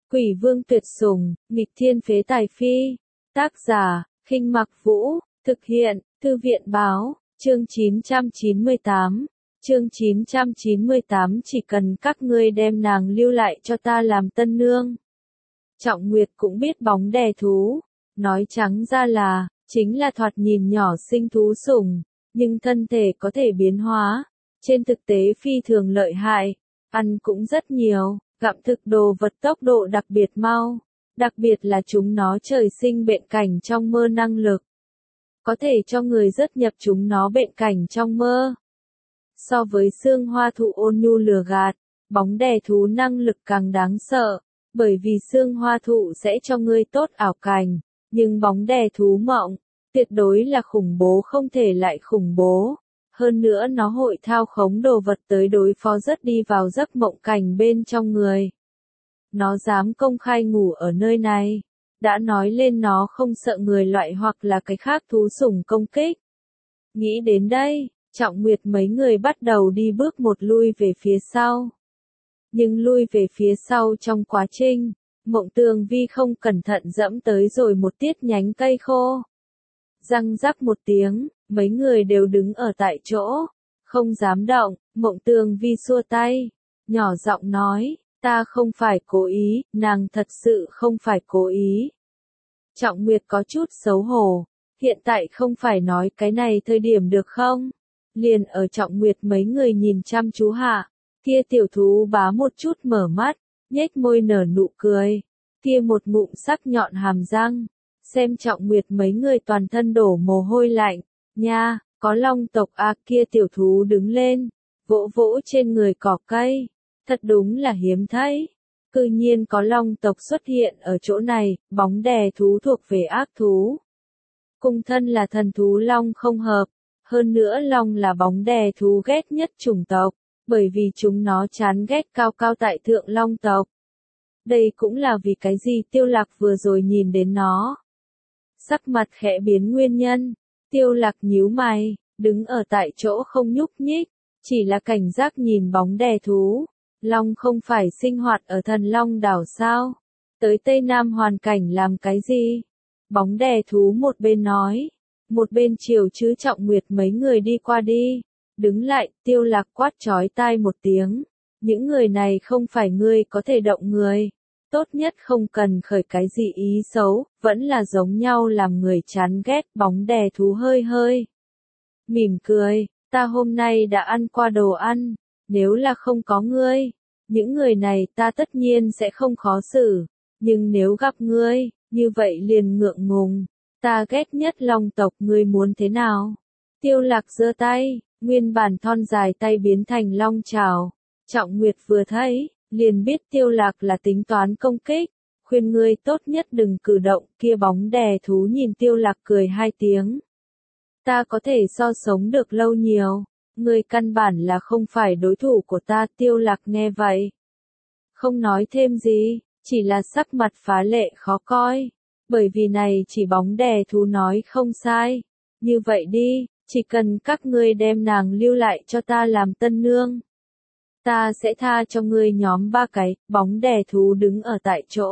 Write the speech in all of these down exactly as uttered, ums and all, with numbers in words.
Quỷ vương tuyệt sủng, nghịch thiên phế tài phi. Tác giả, Khinh Mặc Vũ, thực hiện, Thư viện báo, chương chín trăm chín mươi tám. Chương chín trăm chín mươi tám chỉ cần các ngươi đem nàng lưu lại cho ta làm tân nương. Trọng Nguyệt cũng biết bóng đè thú, nói trắng ra là, chính là thoạt nhìn nhỏ xinh thú sủng, nhưng thân thể có thể biến hóa, trên thực tế phi thường lợi hại, ăn cũng rất nhiều, gặm thực đồ vật tốc độ đặc biệt mau, đặc biệt là chúng nó trời sinh bệnh cảnh trong mơ năng lực. Có thể cho người rất nhập chúng nó bệnh cảnh trong mơ. So với xương hoa thụ ôn nhu lừa gạt, bóng đè thú năng lực càng đáng sợ, bởi vì xương hoa thụ sẽ cho ngươi tốt ảo cảnh, nhưng bóng đè thú mộng, tuyệt đối là khủng bố không thể lại khủng bố. Hơn nữa nó hội thao khống đồ vật tới đối phó rất đi vào giấc mộng cảnh bên trong người. Nó dám công khai ngủ ở nơi này, đã nói lên nó không sợ người loại hoặc là cái khác thú sủng công kích. Nghĩ đến đây, Trọng Nguyệt mấy người bắt đầu đi bước một lui về phía sau. Nhưng lui về phía sau trong quá trình, Mộng Tường Vi không cẩn thận dẫm tới rồi một tiết nhánh cây khô. Răng rắc một tiếng, mấy người đều đứng ở tại chỗ, không dám động. Mộng Tường Vi xua tay, nhỏ giọng nói, ta không phải cố ý, nàng thật sự không phải cố ý. Trọng Nguyệt có chút xấu hổ, hiện tại không phải nói cái này thời điểm được không? Liền ở Trọng Nguyệt mấy người nhìn chăm chú hạ, kia tiểu thú bá một chút mở mắt, nhếch môi nở nụ cười, kia một ngụm sắc nhọn hàm răng, xem Trọng Nguyệt mấy người toàn thân đổ mồ hôi lạnh, nha, có long tộc à, kia tiểu thú đứng lên, vỗ vỗ trên người cỏ cây, thật đúng là hiếm thấy. Cư nhiên có long tộc xuất hiện ở chỗ này, bóng đè thú thuộc về ác thú. Cùng thân là thần thú long không hợp, hơn nữa long là bóng đè thú ghét nhất chủng tộc, bởi vì chúng nó chán ghét cao cao tại thượng long tộc. Đây cũng là vì cái gì Tiêu Lạc vừa rồi nhìn đến nó. Sắc mặt khẽ biến nguyên nhân, Tiêu Lạc nhíu mày, đứng ở tại chỗ không nhúc nhích, chỉ là cảnh giác nhìn bóng đè thú. Long không phải sinh hoạt ở Thần Long đảo sao? Tới Tây Nam hoàn cảnh làm cái gì? Bóng đè thú một bên nói, một bên chiều chứ Trọng Nguyệt mấy người đi qua đi. Đứng lại, Tiêu Lạc quát chói tai một tiếng. Những người này không phải ngươi có thể động người. Tốt nhất không cần khởi cái gì ý xấu, vẫn là giống nhau làm người chán ghét. Bóng đè thú hơi hơi mỉm cười, ta hôm nay đã ăn qua đồ ăn. Nếu là không có ngươi, những người này ta tất nhiên sẽ không khó xử, nhưng nếu gặp ngươi, như vậy liền ngượng ngùng, ta ghét nhất long tộc, ngươi muốn thế nào? Tiêu Lạc giơ tay, nguyên bản thon dài tay biến thành long trảo, Trọng Nguyệt vừa thấy, liền biết Tiêu Lạc là tính toán công kích, khuyên ngươi tốt nhất đừng cử động. Kia bóng đè thú nhìn Tiêu Lạc cười hai tiếng. Ta có thể so sống được lâu nhiều. Ngươi căn bản là không phải đối thủ của ta. Tiêu Lạc nghe vậy, không nói thêm gì, chỉ là sắc mặt phá lệ khó coi, bởi vì này chỉ bóng đè thú nói không sai. Như vậy đi, chỉ cần các ngươi đem nàng lưu lại cho ta làm tân nương, ta sẽ tha cho ngươi nhóm ba cái. Bóng đè thú đứng ở tại chỗ,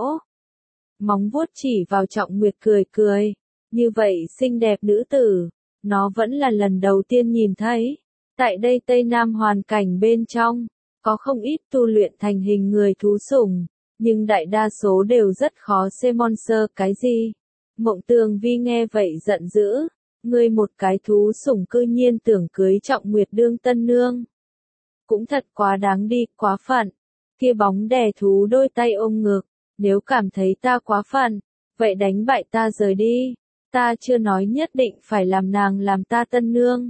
móng vuốt chỉ vào Trọng Nguyệt cười cười, như vậy xinh đẹp nữ tử, nó vẫn là lần đầu tiên nhìn thấy. Tại đây Tây Nam hoàn cảnh bên trong, có không ít tu luyện thành hình người thú sủng, nhưng đại đa số đều rất khó xem monster cái gì. Mộng Tường Vi nghe vậy giận dữ, ngươi một cái thú sủng cư nhiên tưởng cưới Trọng Nguyệt đương tân nương. Cũng thật quá đáng đi, quá phận. Kia bóng đè thú đôi tay ôm ngực, nếu cảm thấy ta quá phận, vậy đánh bại ta rời đi. Ta chưa nói nhất định phải làm nàng làm ta tân nương.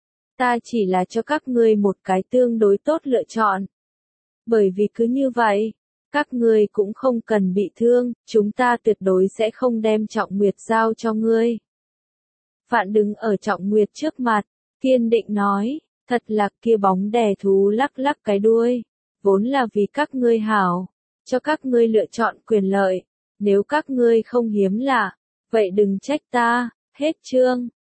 Ta chỉ là cho các ngươi một cái tương đối tốt lựa chọn. Bởi vì cứ như vậy, các ngươi cũng không cần bị thương, chúng ta tuyệt đối sẽ không đem Trọng Nguyệt giao cho ngươi. Phạn đứng ở Trọng Nguyệt trước mặt, kiên định nói, thật là. Kia bóng đè thú lắc lắc cái đuôi, vốn là vì các ngươi hảo, cho các ngươi lựa chọn quyền lợi, nếu các ngươi không hiếm lạ, vậy đừng trách ta. Hết chương.